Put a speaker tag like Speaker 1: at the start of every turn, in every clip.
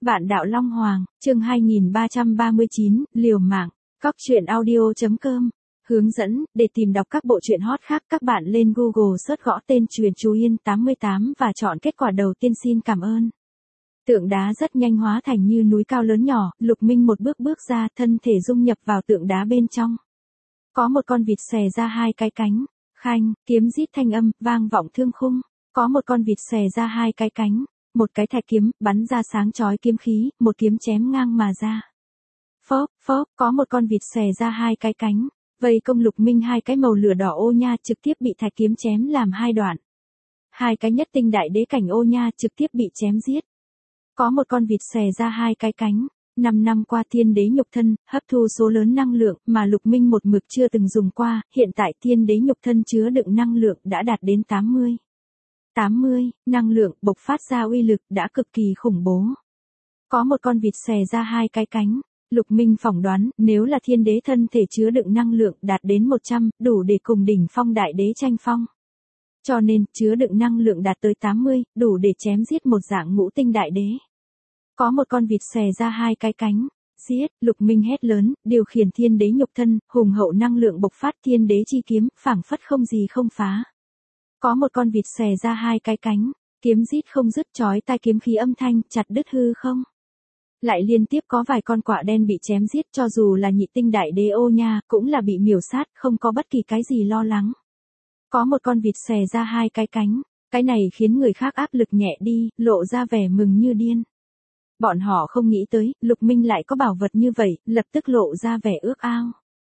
Speaker 1: Vạn đạo Long Hoàng, chương 2339, liều mạng, Cóc truyện audio.com. Hướng dẫn, để tìm đọc các bộ truyện hot khác các bạn lên Google search gõ tên truyện Chú Yên 88 và chọn kết quả đầu tiên xin cảm ơn. Tượng đá rất nhanh hóa thành như núi cao lớn nhỏ, Lục Minh một bước bước ra, thân thể dung nhập vào tượng đá bên trong. Có một con vịt xòe ra hai cái cánh, khanh, kiếm rít thanh âm, vang vọng thương khung. Có một con vịt xòe ra hai cái cánh, một cái thạch kiếm, bắn ra sáng chói kiếm khí, một kiếm chém ngang mà ra. Phốc, phốc, có một con vịt xòe ra hai cái cánh, vây công Lục Minh hai cái màu lửa đỏ ô nha trực tiếp bị thạch kiếm chém làm hai đoạn. Hai cái nhất tinh đại đế cảnh ô nha trực tiếp bị chém giết. Có một con vịt xòe ra hai cái cánh, 5 năm qua thiên đế nhục thân, hấp thu số lớn năng lượng mà Lục Minh một mực chưa từng dùng qua, hiện tại thiên đế nhục thân chứa đựng năng lượng đã đạt đến 80, năng lượng bộc phát ra uy lực đã cực kỳ khủng bố. Có một con vịt xòe ra hai cái cánh, Lục Minh phỏng đoán nếu là thiên đế thân thể chứa đựng năng lượng đạt đến 100, đủ để cùng đỉnh phong đại đế tranh phong. Cho nên, chứa đựng năng lượng đạt tới 80, đủ để chém giết một dạng ngũ tinh đại đế. Có một con vịt xòe ra hai cái cánh, giết, Lục Minh hét lớn, điều khiển thiên đế nhục thân, hùng hậu năng lượng bộc phát thiên đế chi kiếm, phảng phất không gì không phá. Có một con vịt xòe ra hai cái cánh, kiếm rít không dứt chói tai kiếm khí âm thanh, chặt đứt hư không. Lại liên tiếp có vài con quạ đen bị chém giết cho dù là nhị tinh đại đế ô nha, cũng là bị miểu sát, không có bất kỳ cái gì lo lắng. Có một con vịt xòe ra hai cái cánh, cái này khiến người khác áp lực nhẹ đi, lộ ra vẻ mừng như điên. Bọn họ không nghĩ tới, Lục Minh lại có bảo vật như vậy, lập tức lộ ra vẻ ước ao.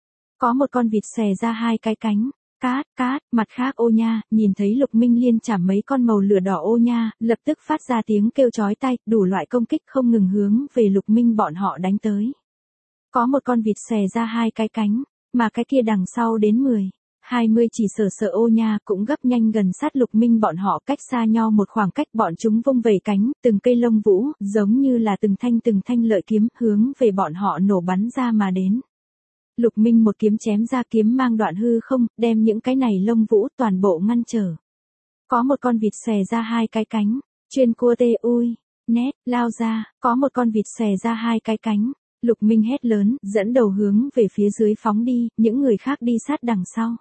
Speaker 1: Có một con vịt xòe ra hai cái cánh, cát, cát, mặt khác ô nha, nhìn thấy Lục Minh liên chảm mấy con màu lửa đỏ ô nha, lập tức phát ra tiếng kêu chói tai, đủ loại công kích không ngừng hướng về Lục Minh bọn họ đánh tới. Có một con vịt xòe ra hai cái cánh, mà cái kia đằng sau đến 10, 20 chỉ sợ ô nha cũng gấp nhanh gần sát Lục Minh bọn họ cách xa nhau một khoảng cách bọn chúng vung vẩy cánh, từng cây lông vũ, giống như là từng thanh lợi kiếm hướng về bọn họ nổ bắn ra mà đến. Lục Minh một kiếm chém ra kiếm mang đoạn hư không, đem những cái này lông vũ toàn bộ ngăn trở. Có một con vịt xòe ra hai cái cánh, chuyên cua tê ui, nét, lao ra, có một con vịt xòe ra hai cái cánh. Lục Minh hét lớn, dẫn đầu hướng về phía dưới phóng đi, những người khác đi sát đằng sau.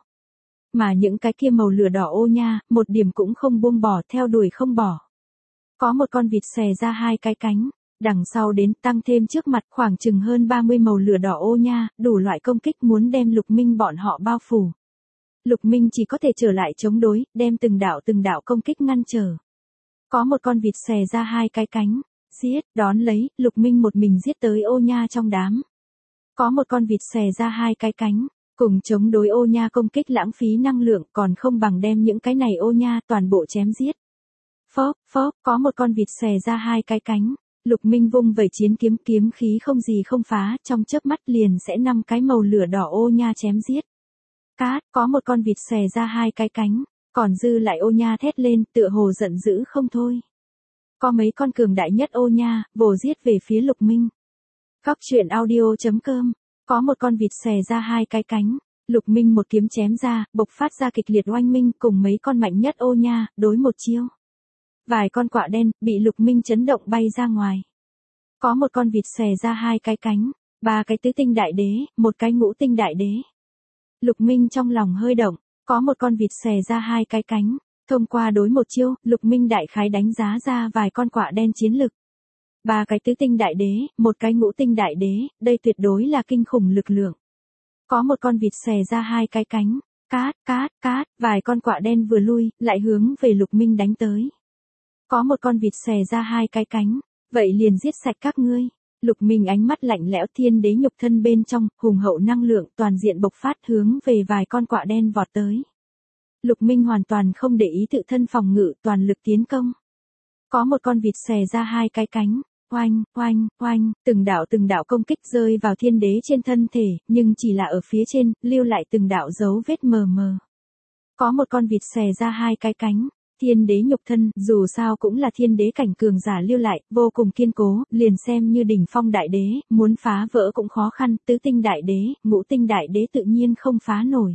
Speaker 1: Mà những cái kia màu lửa đỏ ô nha, một điểm cũng không buông bỏ, theo đuổi không bỏ. Có một con vịt xòe ra hai cái cánh, đằng sau đến tăng thêm trước mặt khoảng chừng hơn 30 màu lửa đỏ ô nha, đủ loại công kích muốn đem Lục Minh bọn họ bao phủ. Lục Minh chỉ có thể trở lại chống đối, đem từng đạo công kích ngăn trở. Có một con vịt xòe ra hai cái cánh, giết, đón lấy, Lục Minh một mình giết tới ô nha trong đám. Có một con vịt xòe ra hai cái cánh, cùng chống đối ô nha công kích lãng phí năng lượng còn không bằng đem những cái này ô nha toàn bộ chém giết. Phốc, phốc, có một con vịt xòe ra hai cái cánh, Lục Minh vung vẩy chiến kiếm kiếm khí không gì không phá, trong chớp mắt liền sẽ 5 cái màu lửa đỏ ô nha chém giết. Cát, có một con vịt xòe ra hai cái cánh, còn dư lại ô nha thét lên, tựa hồ giận dữ không thôi. Có mấy con cường đại nhất ô nha, vồ giết về phía Lục Minh. Cóc truyện audio.com. Có một con vịt xòe ra hai cái cánh, Lục Minh một kiếm chém ra, bộc phát ra kịch liệt oanh minh cùng mấy con mạnh nhất ô nha, đối một chiêu. Vài con quạ đen, bị Lục Minh chấn động bay ra ngoài. Có một con vịt xòe ra hai cái cánh, 3 cái tứ tinh đại đế, một cái ngũ tinh đại đế. Lục Minh trong lòng hơi động, có một con vịt xòe ra hai cái cánh, thông qua đối một chiêu, Lục Minh đại khái đánh giá ra vài con quạ đen chiến lực. 3 cái tứ tinh đại đế, một cái ngũ tinh đại đế, đây tuyệt đối là kinh khủng lực lượng. Có một con vịt xòe ra hai cái cánh, cát, cát, cát, vài con quạ đen vừa lui, lại hướng về Lục Minh đánh tới. Có một con vịt xòe ra hai cái cánh, vậy liền giết sạch các ngươi. Lục Minh ánh mắt lạnh lẽo thiên đế nhục thân bên trong, hùng hậu năng lượng toàn diện bộc phát hướng về vài con quạ đen vọt tới. Lục Minh hoàn toàn không để ý tự thân phòng ngự, toàn lực tiến công. Có một con vịt xòe ra hai cái cánh, oanh, oanh, oanh, từng đạo công kích rơi vào thiên đế trên thân thể, nhưng chỉ là ở phía trên, lưu lại từng đạo dấu vết mờ mờ. Có một con vịt xòe ra hai cái cánh, thiên đế nhục thân, dù sao cũng là thiên đế cảnh cường giả lưu lại, vô cùng kiên cố, liền xem như đỉnh phong đại đế, muốn phá vỡ cũng khó khăn, tứ tinh đại đế, ngũ tinh đại đế tự nhiên không phá nổi.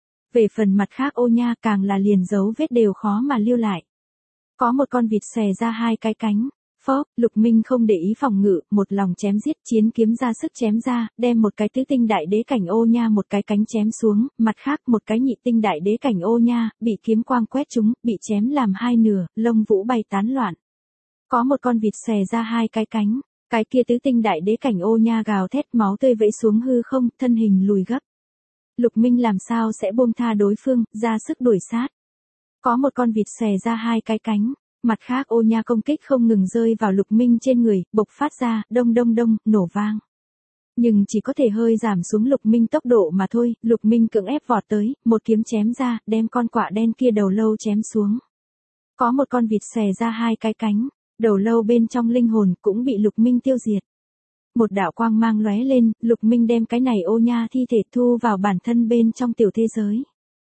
Speaker 1: Về phần mặt khác ô nha càng là liền dấu vết đều khó mà lưu lại. Có một con vịt xòe ra hai cái cánh, Phốc, Lục Minh không để ý phòng ngự, một lòng chém giết, chiến kiếm ra sức chém ra, đem một cái tứ tinh đại đế cảnh ô nha một cái cánh chém xuống, mặt khác một cái nhị tinh đại đế cảnh ô nha, bị kiếm quang quét trúng, bị chém làm hai nửa, lông vũ bay tán loạn. Có một con vịt xè ra hai cái cánh, cái kia tứ tinh đại đế cảnh ô nha gào thét máu tươi vẫy xuống hư không, thân hình lùi gấp. Lục Minh làm sao sẽ buông tha đối phương, ra sức đuổi sát. Có một con vịt xè ra hai cái cánh, mặt khác ô nha công kích không ngừng rơi vào Lục Minh trên người, bộc phát ra, đông đông đông, nổ vang. Nhưng chỉ có thể hơi giảm xuống Lục Minh tốc độ mà thôi, Lục Minh cưỡng ép vọt tới, một kiếm chém ra, đem con quạ đen kia đầu lâu chém xuống. Có một con vịt xè ra hai cái cánh, đầu lâu bên trong linh hồn cũng bị Lục Minh tiêu diệt. Một đạo quang mang lóe lên, Lục Minh đem cái này ô nha thi thể thu vào bản thân bên trong tiểu thế giới.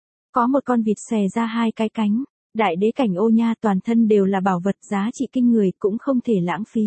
Speaker 1: Có một con vịt xè ra hai cái cánh, đại đế cảnh ô nha toàn thân đều là bảo vật giá trị kinh người cũng không thể lãng phí.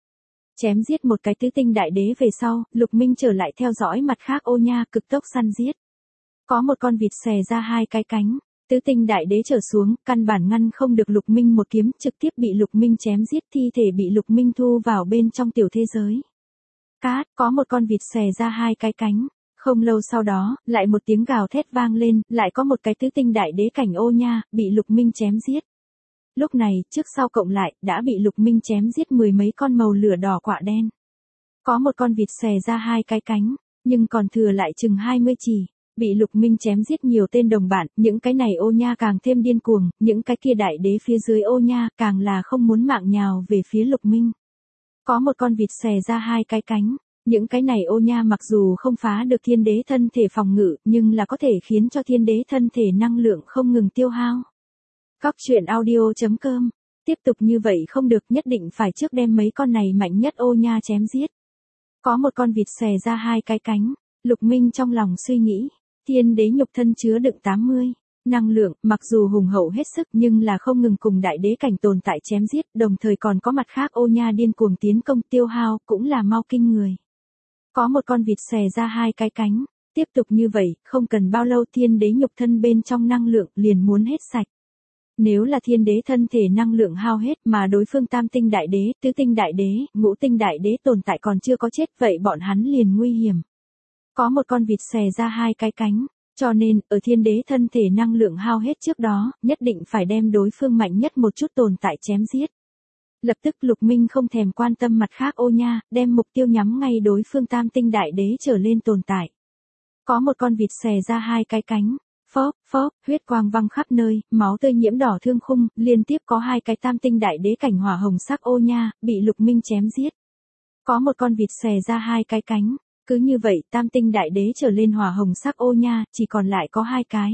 Speaker 1: Chém giết một cái tứ tinh đại đế về sau, Lục Minh trở lại theo dõi mặt khác ô nha cực tốc săn giết. Có một con vịt xè ra hai cái cánh, tứ tinh đại đế trở xuống, căn bản ngăn không được Lục Minh một kiếm, trực tiếp bị Lục Minh chém giết, thi thể bị Lục Minh thu vào bên trong tiểu thế giới. Cát, có một con vịt xè ra hai cái cánh. Không lâu sau đó, lại một tiếng gào thét vang lên, lại có một cái tứ tinh đại đế cảnh ô nha, bị Lục Minh chém giết. Lúc này, trước sau cộng lại, đã bị Lục Minh chém giết mười mấy con màu lửa đỏ quạ đen. Có một con vịt xè ra hai cái cánh, nhưng còn thừa lại chừng 20 chỉ. Bị Lục Minh chém giết nhiều tên đồng bạn, những cái này ô nha càng thêm điên cuồng, những cái kia đại đế phía dưới ô nha, càng là không muốn mạng nhào về phía Lục Minh. Có một con vịt xè ra hai cái cánh. Những cái này ô nha mặc dù không phá được thiên đế thân thể phòng ngự, nhưng là có thể khiến cho thiên đế thân thể năng lượng không ngừng tiêu hao. Các chuyện audio.com. Tiếp tục như vậy không được, nhất định phải trước đem mấy con này mạnh nhất ô nha chém giết. Có một con vịt xè ra hai cái cánh, Lục Minh trong lòng suy nghĩ, thiên đế nhục thân chứa đựng 80. Năng lượng, mặc dù hùng hậu hết sức nhưng là không ngừng cùng đại đế cảnh tồn tại chém giết, đồng thời còn có mặt khác ô nha điên cuồng tiến công tiêu hao, cũng là mau kinh người. Có một con vịt xè ra hai cái cánh, tiếp tục như vậy, không cần bao lâu thiên đế nhục thân bên trong năng lượng liền muốn hết sạch. Nếu là thiên đế thân thể năng lượng hao hết mà đối phương tam tinh đại đế, tứ tinh đại đế, ngũ tinh đại đế tồn tại còn chưa có chết, vậy bọn hắn liền nguy hiểm. Có một con vịt xè ra hai cái cánh, cho nên, ở thiên đế thân thể năng lượng hao hết trước đó, nhất định phải đem đối phương mạnh nhất một chút tồn tại chém giết. Lập tức Lục Minh không thèm quan tâm mặt khác ô nha, đem mục tiêu nhắm ngay đối phương tam tinh đại đế trở lên tồn tại. Có một con vịt xè ra hai cái cánh, phốc, phốc, huyết quang văng khắp nơi, máu tươi nhiễm đỏ thương khung, liên tiếp có hai cái tam tinh đại đế cảnh hỏa hồng sắc ô nha, bị Lục Minh chém giết. Có một con vịt xè ra hai cái cánh, cứ như vậy tam tinh đại đế trở lên hỏa hồng sắc ô nha, chỉ còn lại có hai cái.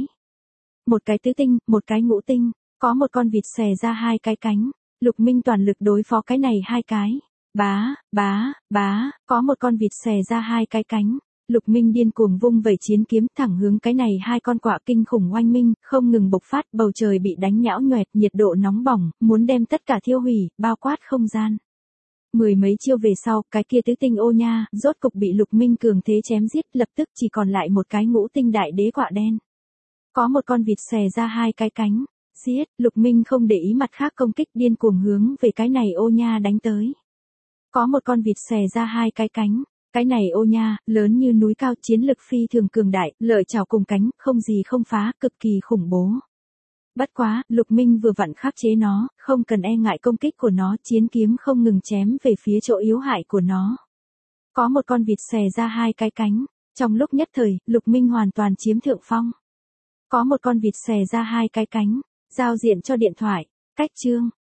Speaker 1: Một cái tứ tinh, một cái ngũ tinh, có một con vịt xè ra hai cái cánh. Lục Minh toàn lực đối phó cái này hai cái. Bá, có một con vịt xè ra hai cái cánh. Lục Minh điên cuồng vung vẩy chiến kiếm thẳng hướng cái này hai con quạ kinh khủng oanh minh, không ngừng bộc phát, bầu trời bị đánh nhão nhoẹt, nhiệt độ nóng bỏng, muốn đem tất cả thiêu hủy, bao quát không gian. Mười mấy chiêu về sau, cái kia tứ tinh ô nha, rốt cục bị Lục Minh cường thế chém giết, lập tức chỉ còn lại một cái ngũ tinh đại đế quạ đen. Có một con vịt xè ra hai cái cánh. Giết, Lục Minh không để ý mặt khác công kích điên cuồng hướng về cái này ô nha đánh tới. Có một con vịt xè ra hai cái cánh, cái này ô nha, lớn như núi cao, chiến lực phi thường cường đại, lợi chảo cùng cánh, không gì không phá, cực kỳ khủng bố. Bất quá, Lục Minh vừa vặn khắc chế nó, không cần e ngại công kích của nó, chiến kiếm không ngừng chém về phía chỗ yếu hại của nó. Có một con vịt xè ra hai cái cánh, trong lúc nhất thời, Lục Minh hoàn toàn chiếm thượng phong. Có một con vịt xè ra hai cái cánh. Giao diện cho điện thoại. Cách chương.